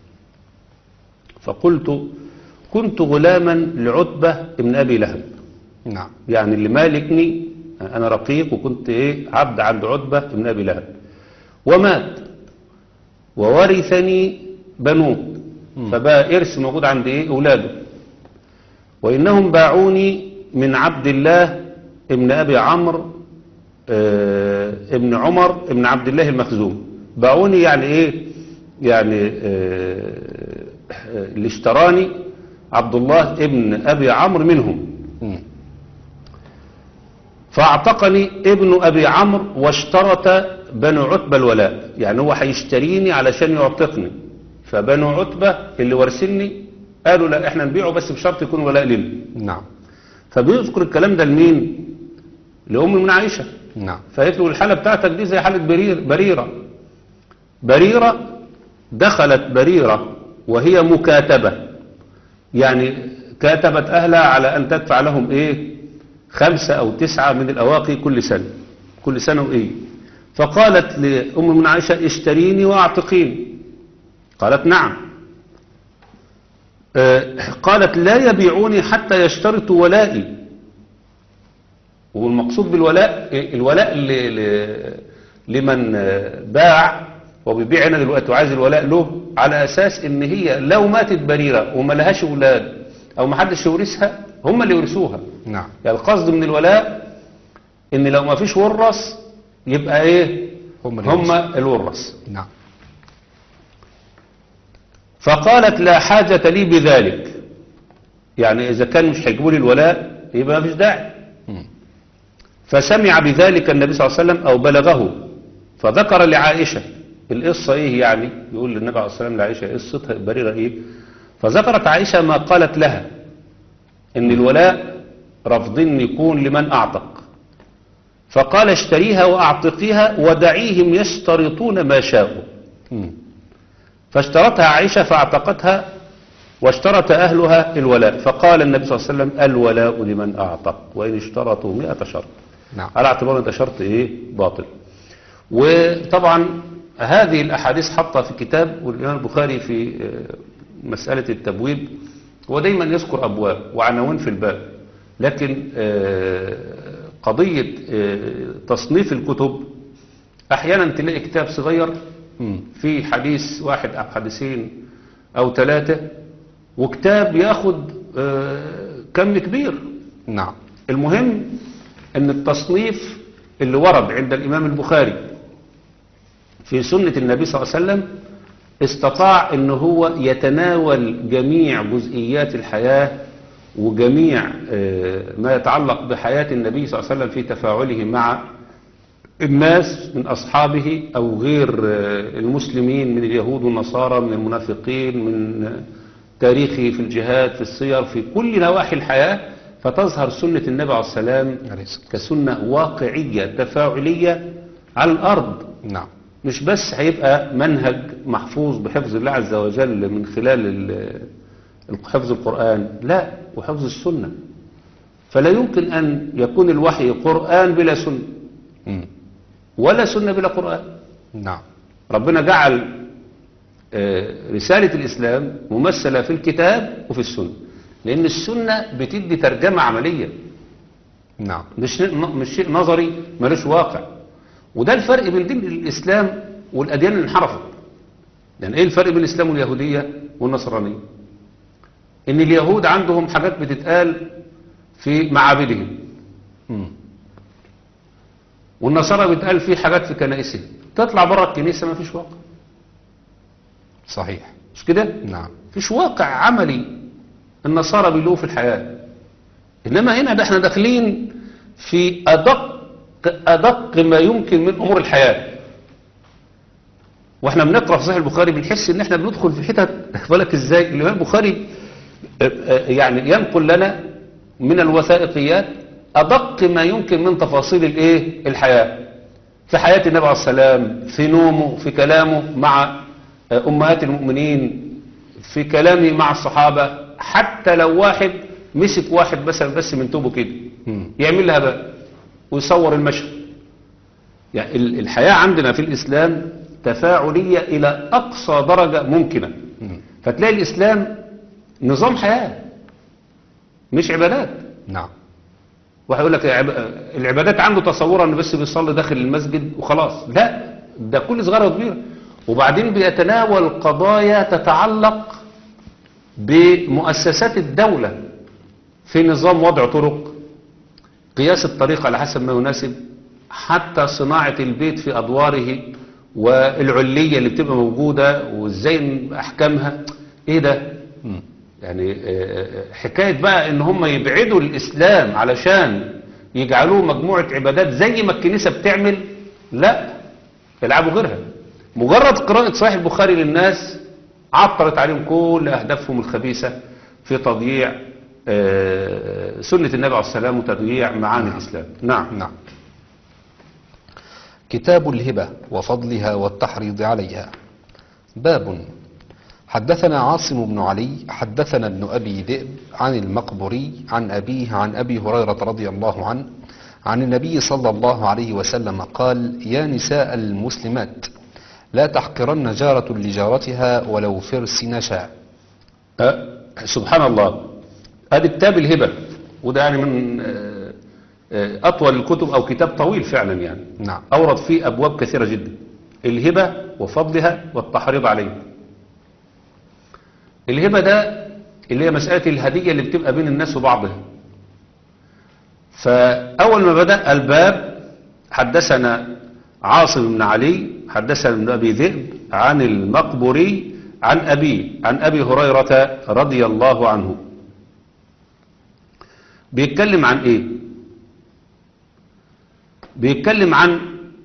فقلت كنت غلاما لعتبة ابن أبي لهب. نعم. يعني اللي مالكني أنا رقيق وكنت إيه عبد عند عتبة ابن أبي لهب ومات وورثني بنوه فبقى إرث موجود عند إيه أولاده وإنهم باعوني من عبد الله ابن أبي عمرو اه ابن عمر ابن عبد الله المخزوم. باعوني يعني إيه يعني اه اللي اشتراني عبد الله ابن أبي عمرو منهم فاعتقني ابن أبي عمرو واشترط بنو عتبة الولاء، يعني هو هيشتريني علشان يعتقني، فبنو عتبة اللي ورثني قالوا لا احنا نبيعه بس بشرط يكون ولاء لنا. نعم. فبيذكر الكلام ده لمين؟ لأم من عائشة. نعم. فقالت له الحالة بتاعتك دي زي حالة برير بريرة. بريرة دخلت بريرة وهي مكاتبة، يعني كاتبت أهلها على أن تدفع لهم إيه خمسة أو تسعة من الأواقي كل سنة كل سنة وإيه. فقالت لأم من عائشة اشتريني واعتقيني. قالت نعم. آه قالت لا يبيعوني حتى يشترطوا ولائي. والمقصود بالولاء الولاء لمن باع وبيبيع هنا دلوقتي وعايز الولاء له على أساس إن هي لو ماتت بريرة وما لهاش أولاد أو ما حدش يورثها هم اللي يورثوها. نعم. يعني القصد من الولاء إن لو ما فيش ورث يبقى إيه هم, هم الورث. نعم. فقالت لا حاجة لي بذلك، يعني إذا كان مش هيجيبوا لي الولاء يبقى ما فيش داعي. فسمع بذلك النبي صلى الله عليه وسلم أو بلغه فذكر لعائشة القصة إيه، يعني يقول للنبي عليه الصلاة والسلام لعائشة قصتها بريرة إيه. فذكرت عائشة ما قالت لها إن الولاء رفضين يكون لمن أعتق، فقال اشتريها وأعتقيها ودعيهم يشترطون ما شاءوا. فاشترتها عائشة فاعتقتها واشترط أهلها الولاء، فقال النبي صلى الله عليه وسلم الولاء لمن أعتق وإن اشترطوا مئة شرط. نعم. على اعتبار أن شرط إيه باطل. وطبعا هذه الأحاديث حطها في كتاب، والإمام البخاري في مسألة التبويب هو دايما يذكر أبواب وعناوين في الباب، لكن قضية تصنيف الكتب أحيانا تلاقي كتاب صغير في حديث واحد أو حديثين أو ثلاثة، وكتاب ياخد كم كبير. نعم. المهم ان التصنيف اللي ورد عند الامام البخاري في سنة النبي صلى الله عليه وسلم استطاع ان هو يتناول جميع جزئيات الحياة وجميع ما يتعلق بحياة النبي صلى الله عليه وسلم في تفاعله مع الناس من أصحابه أو غير المسلمين من اليهود والنصارى من المنافقين من تاريخه في الجهاد في السير في كل نواحي الحياة، فتظهر سنة النبي عليه السلام كسنة واقعية تفاعلية على الأرض. نعم. مش بس هيبقى منهج محفوظ بحفظ الله عز وجل من خلال حفظ القرآن، لا، وحفظ السنة. فلا يمكن أن يكون الوحي قرآن بلا سنة ولا سنة بلا قرآن. نعم. ربنا جعل رسالة الإسلام ممثلة في الكتاب وفي السنة، لأن السنة بتدي ترجمة عملية. نعم. مش مش شيء نظري ملوش واقع. وده الفرق بين دين الإسلام والأديان اللي انحرفت. لأن إيه الفرق بين الإسلام واليهودية والنصرانية؟ إن اليهود عندهم حاجات بتتقال في معابدهم، والنصارى بيتقال في حاجات في كنائسهم. تطلع بره الكنيسة ما فيش واقع. صحيح. مش كده؟ نعم. فيش واقع عملي النصارى بيلوه في الحياة. إنما هنا ده احنا داخلين في أدق أدق ما يمكن من أمور الحياة. واحنا بنقرأ في صحيح البخاري بنحس ان احنا بندخل في حتت بالك ازاي. الإمام البخاري يعني ينقل لنا من الوثائقيات أدق ما يمكن من تفاصيل الايه الحياة، في حياة النبي عليه السلام، في نومه، في كلامه مع أمهات المؤمنين، في كلامه مع الصحابة. حتى لو واحد مسك واحد بس بس من توبه كده يعمل لها بقى ويصور المشهد. يعني الحياة عندنا في الإسلام تفاعلية إلى أقصى درجة ممكنة. فتلاقي الإسلام نظام حياة مش عبادات. نعم. واحد يقول لك العبادات عنده تصورا انه بس بيصلي داخل المسجد وخلاص. لا، ده كل صغيرة وكبيرة. وبعدين بيتناول قضايا تتعلق بمؤسسات الدولة في نظام وضع طرق، قياس الطريق على حسب ما يناسب، حتى صناعة البيت في أدواره والعلية اللي بتبقى موجودة وازاي أحكامها. ايه ده؟ يعني حكاية بقى ان هم يبعدوا الإسلام علشان يجعلوه مجموعة عبادات زي ما الكنيسة بتعمل. لا، يلعبوا غيرها. مجرد قراءة صحيح البخاري للناس عطلت عليهم كل أهدافهم الخبيثة في تضييع آه، سنة النبي عليه السلام وتضييع معاني الإسلام. نعم. نعم. كتاب الهبة وفضلها والتحريض عليها. باب. حدثنا عاصم بن علي حدثنا ابن أبي ذئب عن المقبري عن أبيه عن أبي هريرة رضي الله عنه عن النبي صلى الله عليه وسلم قال: يا نساء المسلمات لا تحقرن جارة لجارتها ولو فرس نشاء. أه سبحان الله. هذا كتاب الهبة، وده يعني من آه، آه، أطول الكتب أو كتاب طويل فعلا يعني. نعم. أورد فيه أبواب كثيرة جدا. الهبة وفضلها والتحريض عليه. الهبة ده اللي هي مسألة الهدية اللي بتبقى بين الناس وبعضها. فأول ما بدأ الباب حدثنا عاصم بن علي حدثنا ابن أبي ذئب عن المقبري عن أبيه عن أبي هريرة رضي الله عنه. بيتكلم عن إيه؟ بيتكلم عن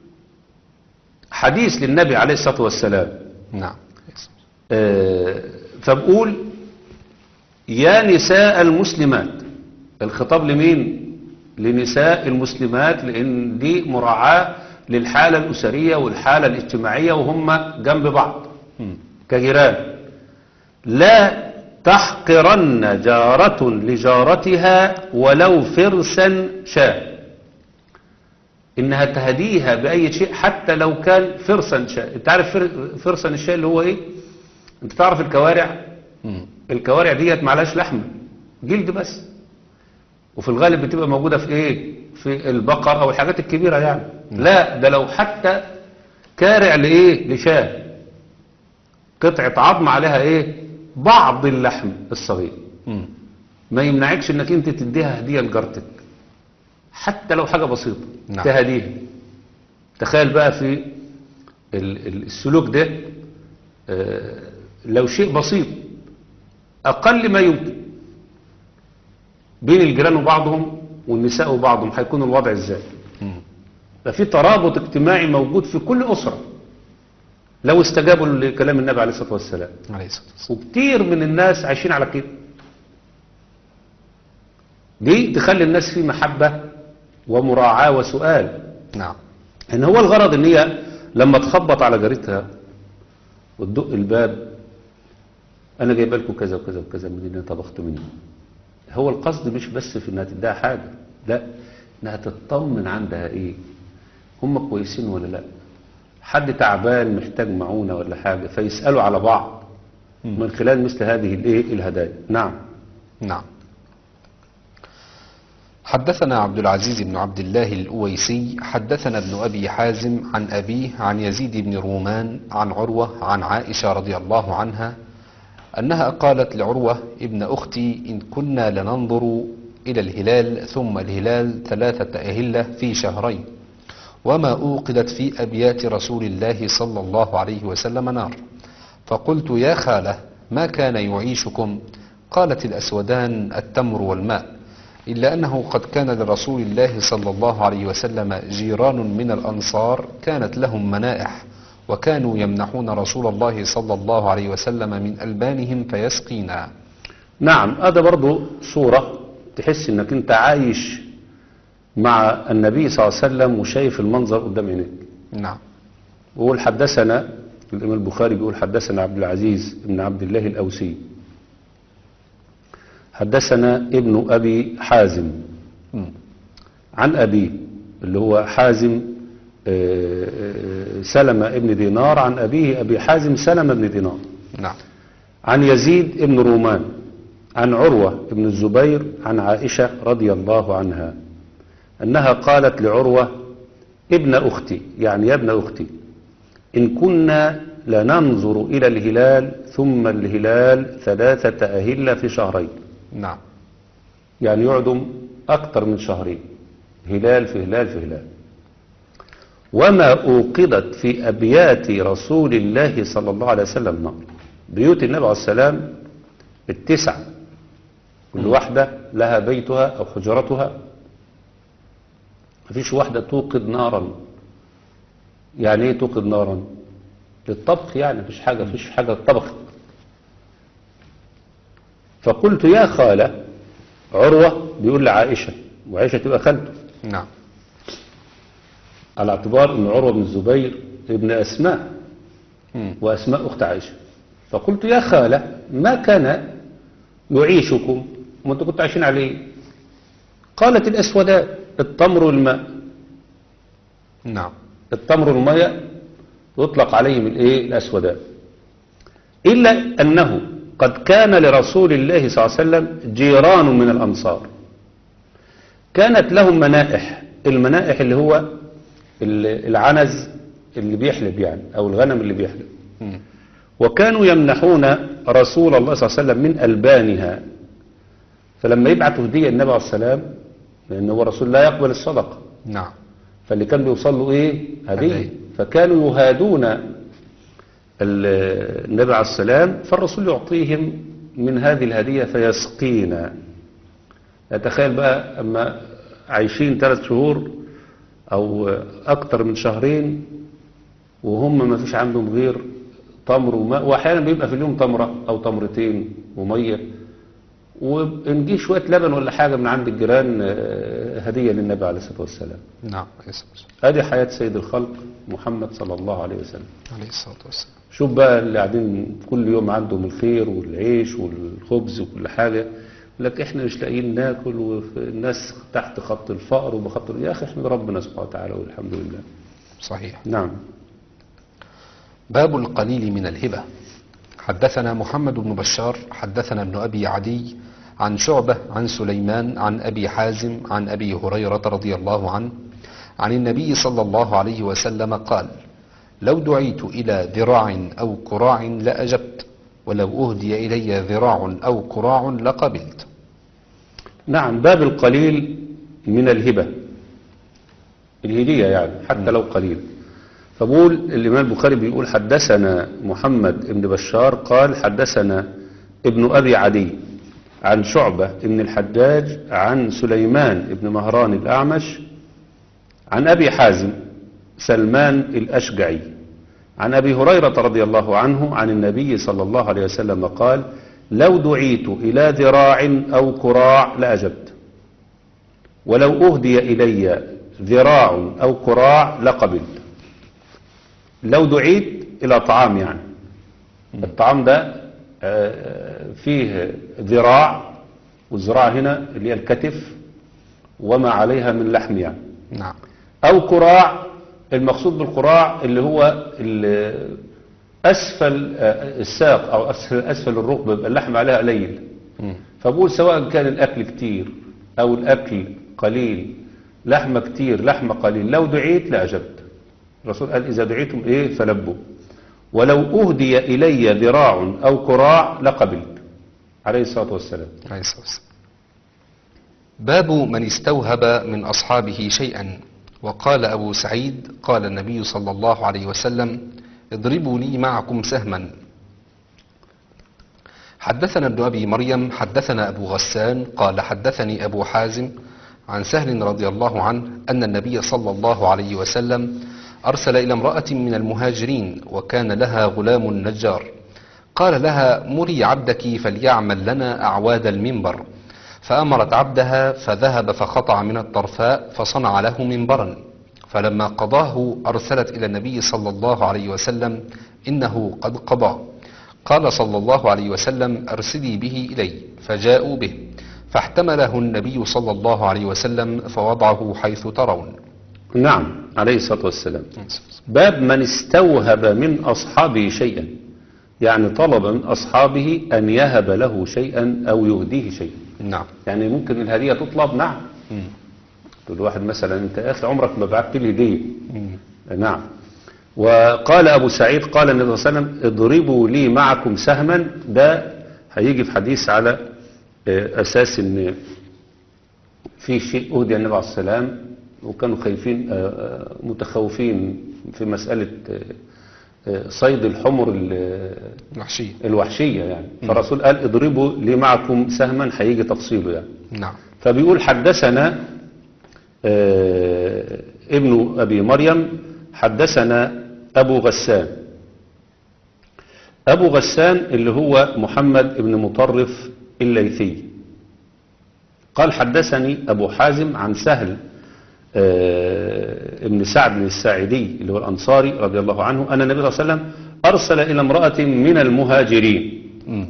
حديث للنبي عليه الصلاة والسلام. نعم. آه فبقول: يا نساء المسلمات. الخطاب لمين؟ لنساء المسلمات، لأن دي مراعاة للحالة الأسرية والحالة الاجتماعية وهم جنب بعض كجيران. لا تحقرن جارة لجارتها ولو فرسا شاء. إنها تهديها بأي شيء حتى لو كان فرسا شاء. أنت عارف فرسا الشاء اللي هو إيه؟ أنت تعرف الكوارع؟ مم. الكوارع ديت معلاش لحم، جلد بس، وفي الغالب بتبقى موجودة في ايه؟ في البقر او الحاجات الكبيرة يعني. مم. لا، ده لو حتى كارع لايه؟ لشاه، قطعة عظم عليها ايه؟ بعض اللحم الصغير. مم. ما يمنعكش انك انت تديها هدية لجارتك حتى لو حاجة بسيطة. نعم. تهديها. تخيل بقى في ال- ال- السلوك ده، آه، لو شيء بسيط أقل ما يمكن بين الجيران وبعضهم والنساء وبعضهم، هيكون الوضع ازاي؟ مم. ففي ترابط اجتماعي موجود في كل أسرة لو استجابوا لكلام النبي عليه الصلاة والسلام. عليه الصلاة والسلام. وكتير من الناس عايشين على كده. دي تخلي الناس في محبة ومراعاة وسؤال. نعم. ان هو الغرض ان هي لما تخبط على جارتها وتدق الباب: انا جايبه لكم كذا وكذا وكذا من اللي طبخت منه. هو القصد مش بس في انها تديها حاجة، لا، انها تطمن عندها ايه، هم كويسين ولا لا، حد تعبان محتاج معونة ولا حاجة، فيسألوا على بعض من خلال مثل هذه الايه الهدايا. نعم. نعم. حدثنا عبد العزيز بن عبد الله الأويسي حدثنا ابن أبي حازم عن أبيه عن يزيد بن رومان عن عروة عن عائشة رضي الله عنها أنها قالت لعروة ابن أختي: إن كنا لننظر إلى الهلال ثم الهلال ثلاثة أهلة في شهرين، وما أوقدت في أبيات رسول الله صلى الله عليه وسلم نار. فقلت: يا خالة، ما كان يعيشكم؟ قالت: الأسودان التمر والماء، إلا أنه قد كان لرسول الله صلى الله عليه وسلم جيران من الأنصار كانت لهم منائح، وكانوا يمنحون رسول الله صلى الله عليه وسلم من ألبانهم فيسقينا. نعم، هذا برضو صورة تحس انك انت عايش مع النبي صلى الله عليه وسلم وشايف المنظر قدام عينيك. نعم. ويقول حدثنا الإمام البخاري بيقول حدثنا عبد العزيز بن عبد الله الأوسي حدثنا ابن أبي حازم مم. عن أبيه اللي هو حازم آه، آه، سلمة ابن دينار عن أبيه أبي حازم سلمة ابن دينار نعم. عن يزيد ابن رومان عن عروة ابن الزبير عن عائشة رضي الله عنها أنها قالت لعروة: ابن أختي، يعني يا ابن أختي، إن كنا لننظر إلى الهلال ثم الهلال ثلاثة أهلة في شهرين. نعم. يعني يعدم أكثر من شهرين، هلال في هلال في هلال. وما أوقدت في أبيات رسول الله صلى الله عليه وسلم نار. بيوت النبي عليه السلام التسعة كل واحدة لها بيتها أو حجرتها، مفيش واحدة توقد نارا يعني ايه توقد نارا؟ للطبخ يعني، مفيش حاجة مفيش حاجة طبخت. فقلت يا خالة، عروة بيقول لعائشة، وعائشة تبقى خالته، نعم. على اعتبار ان عروة بن الزبير ابن أسماء، مم. وأسماء أخت عائشة. فقلت يا خالة، ما كان يعيشكم وانتم كنتوا عايشين عليه؟ قالت الأسودان، التمر والماء. نعم. التمر والماء يطلق عليهم الايه؟ الأسودان. إلا أنه قد كان لرسول الله صلى الله عليه وسلم جيران من الأنصار، كانت لهم منائح. المنائح اللي هو العنز اللي بيحلب يعني، أو الغنم اللي بيحلب. مم. وكانوا يمنحون رسول الله صلى الله عليه وسلم من ألبانها. فلما يبعثوا هدية النبي عليه السلام، لأنه هو رسول لا يقبل الصدقة، نعم. فاللي كان بيوصل له ايه؟ هدية. هدية. فكانوا يهادون النبي عليه السلام، فالرسول يعطيهم من هذه الهدية فيسقينا. تخيل بقى اما عايشين ثلاث شهور او اكتر من شهرين وهم ما فيش عندهم غير تمر وماء، واحيانا بيبقى في اليوم تمرة او تمرتين ومية، ونجي شوية لبن ولا حاجة من عند الجيران هدية للنبي عليه الصلاة والسلام. نعم. هذه حياة سيد الخلق محمد صلى الله عليه وسلم عليه الصلاة والسلام. شوف بقى اللي قاعدين كل يوم عندهم الخير والعيش والخبز وكل حاجة، لك احنا مش لاقيين ناكل، والناس تحت خط الفقر وبخط. يا اخي احمد ربنا سبحانه وتعالى والحمد لله. صحيح. نعم. باب القليل من الهبة. حدثنا محمد بن بشار حدثنا ابن أبي عدي عن شعبة عن سليمان عن أبي حازم عن أبي هريرة رضي الله عنه عن النبي صلى الله عليه وسلم قال: لو دعيت إلى ذراع أو كراع لأجبت، ولو أهدي إلي ذراع أو كراع لقبلت. نعم. باب القليل من الهبة، الهدية يعني حتى لو قليل. فبقول الإمام البخاري بيقول حدثنا محمد بن بشار قال حدثنا ابن أبي عدي عن شعبة بن الحجاج عن سليمان بن مهران الأعمش عن أبي حازم سلمان الأشجعي عن أبي هريرة رضي الله عنه عن النبي صلى الله عليه وسلم قال: لو دعيت إلى ذراع أو كراع لأجبت، ولو أهدي إلي ذراع أو كراع لقبلت. لو دعيت إلى طعام يعني، الطعام ده فيه ذراع، والذراع هنا اللي هي الكتف وما عليها من لحم يعني. نعم. أو كراع، المقصود بالكراع اللي هو أسفل الساق أو أسفل الركبة، يبقى اللحم عليها قليل. فبقول سواء كان الأكل كتير أو الأكل قليل، لحمة كتير لحمة قليل، لو دعيت لأجبت. الرسول قال: إذا دعيتم إيه فلبوا، ولو أهدي إلي ذراع أو كراع لقبلت، عليه الصلاة والسلام. عليه الصلاة والسلام. باب من استوهب من أصحابه شيئا. وقال أبو سعيد: قال النبي صلى الله عليه وسلم: اضربوا لي معكم سهما. حدثنا ابن أبي مريم حدثنا أبو غسان قال حدثني أبو حازم عن سهل رضي الله عنه أن النبي صلى الله عليه وسلم أرسل إلى امرأة من المهاجرين وكان لها غلام نجار، قال لها: مري عبدك فليعمل لنا أعواد المنبر. فأمرت عبدها فذهب فخطع من الطرفاء فصنع له منبرا. فلما قضاه أرسلت إلى النبي صلى الله عليه وسلم: إنه قد قضى. قال صلى الله عليه وسلم: أرسلي به إلي. فجاءوا به فاحتمله النبي صلى الله عليه وسلم فوضعه حيث ترون. نعم، عليه الصلاة والسلام. باب من استوهب من أصحابه شيئا، يعني طلب من أصحابه أن يهب له شيئا أو يهديه شيئا. نعم. يعني ممكن الهدية تطلب. نعم. تقول واحد مثلا: أنت يا أخي عمرك ما بعت لي هدية. نعم. وقال أبو سعيد قال النبي صلى الله عليه وسلم: اضربوا لي معكم سهما. ده هيجي في حديث على أساس أن في شيء أهدي النبي عليه السلام، وكانوا خايفين متخوفين في مسألة صيد الحمر الوحشية الوحشية يعني. فالرسول قال: اضربوا لي معكم سهما، هيجي تفصيله يعني. نعم. فبيقول حدثنا ابن أبي مريم حدثنا أبو غسان. أبو غسان اللي هو محمد بن مطرف الليثي قال حدثني أبو حازم عن سهل آه ابن سعد الساعدي اللي هو الأنصاري رضي الله عنه أن النبي صلى الله عليه وسلم أرسل إلى امرأة من المهاجرين. م.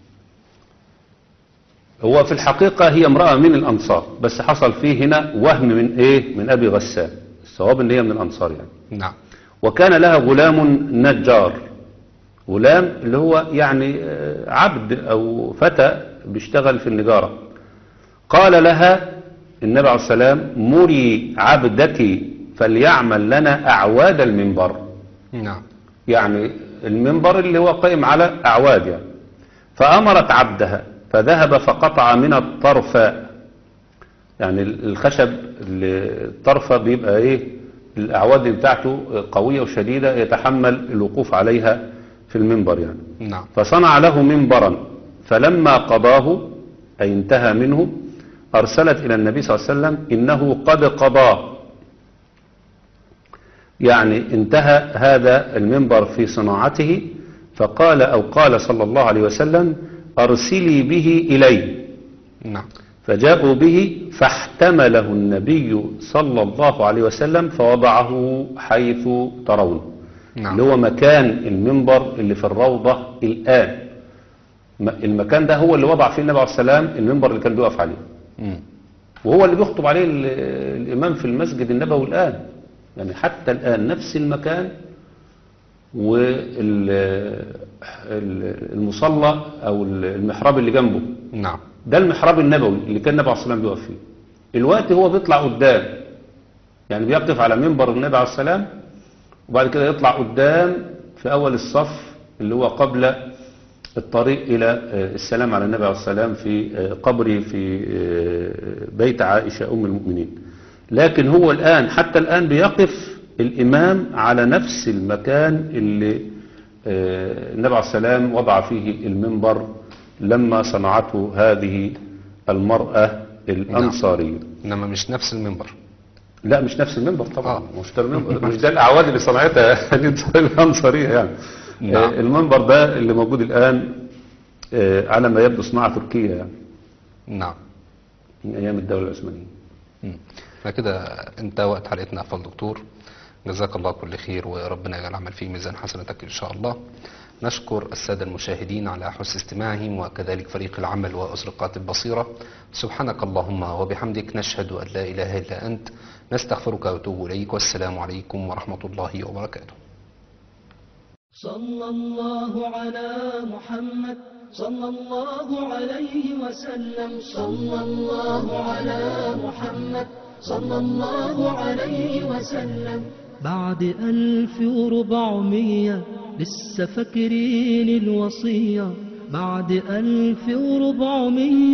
هو في الحقيقة هي امرأة من الأنصار، بس حصل فيه هنا وهم من إيه من أبي غسان، الصواب إن هي من الأنصار يعني. نعم. وكان لها غلام نجار، غلام اللي هو يعني عبد أو فتى بيشتغل في النجارة. قال لها النبي عليه السلام مري عبدك فليعمل لنا أعواد المنبر. نعم. يعني المنبر اللي هو قائم على أعواد يعني. فأمرت عبدها فذهب فقطع من الطرفاء، يعني الخشب الطرفة بيبقى ايه الأعواد بتاعته قوية وشديدة يتحمل الوقوف عليها في المنبر يعني. نعم. فصنع له منبرا فلما قضاه أي انتهى منه أرسلت إلى النبي صلى الله عليه وسلم إنه قد قضاه، يعني انتهى هذا المنبر في صناعته. فقال أو قال صلى الله عليه وسلم أرسلي به إلي. نعم. فجاءوا به فاحتمله النبي صلى الله عليه وسلم فوضعه حيث ترون. نعم. اللي هو مكان المنبر اللي في الروضة الآن، المكان ده هو اللي وضع فيه النبي عليه السلام المنبر اللي كان بيقف عليه. م. وهو اللي بيخطب عليه الإمام في المسجد النبوي الآن، يعني حتى الآن نفس المكان والمصلى أو المحراب اللي جنبه. نعم. ده المحراب النبوي اللي كان النبي عليه الصلاة والسلام بيقف فيه. الوقت هو بيطلع قدام، يعني بيقف على منبر النبي عليه السلام وبعد كده يطلع قدام في أول الصف اللي هو قبل الطريق إلى السلام على النبي عليه السلام في قبره في بيت عائشة أم المؤمنين. لكن هو الآن حتى الآن بيقف الإمام على نفس المكان اللي النبي عليه السلام وضع فيه المنبر لما صنعته هذه المرأة الأنصارية. إنما مش نفس المنبر. لا مش نفس المنبر طبعا. آه. مش ده المنبر، مش ده الأعواد اللي صنعتها الأنصارية يعني. نعم. المنبر ده اللي موجود الآن على ما يبدو صناعة تركية يعني. نعم. من أيام الدولة العثمانية. فكده انت وقت حلقتنا يا أفضل دكتور، جزاك الله كل خير وربنا يجعل العمل في ميزان حسنتك إن شاء الله. نشكر السادة المشاهدين على حسن استماعهم وكذلك فريق العمل وأزرقات البصيرة. سبحانك اللهم وبحمدك نشهد أن لا إله إلا أنت نستغفرك ونتوب إليك، والسلام عليكم ورحمة الله وبركاته. صلى الله على محمد صلى الله عليه وسلم. صلى الله على محمد صلى الله عليه وسلم. بعد ألف وربعمية لسه فاكرين الوصية، بعد ألف وربعمية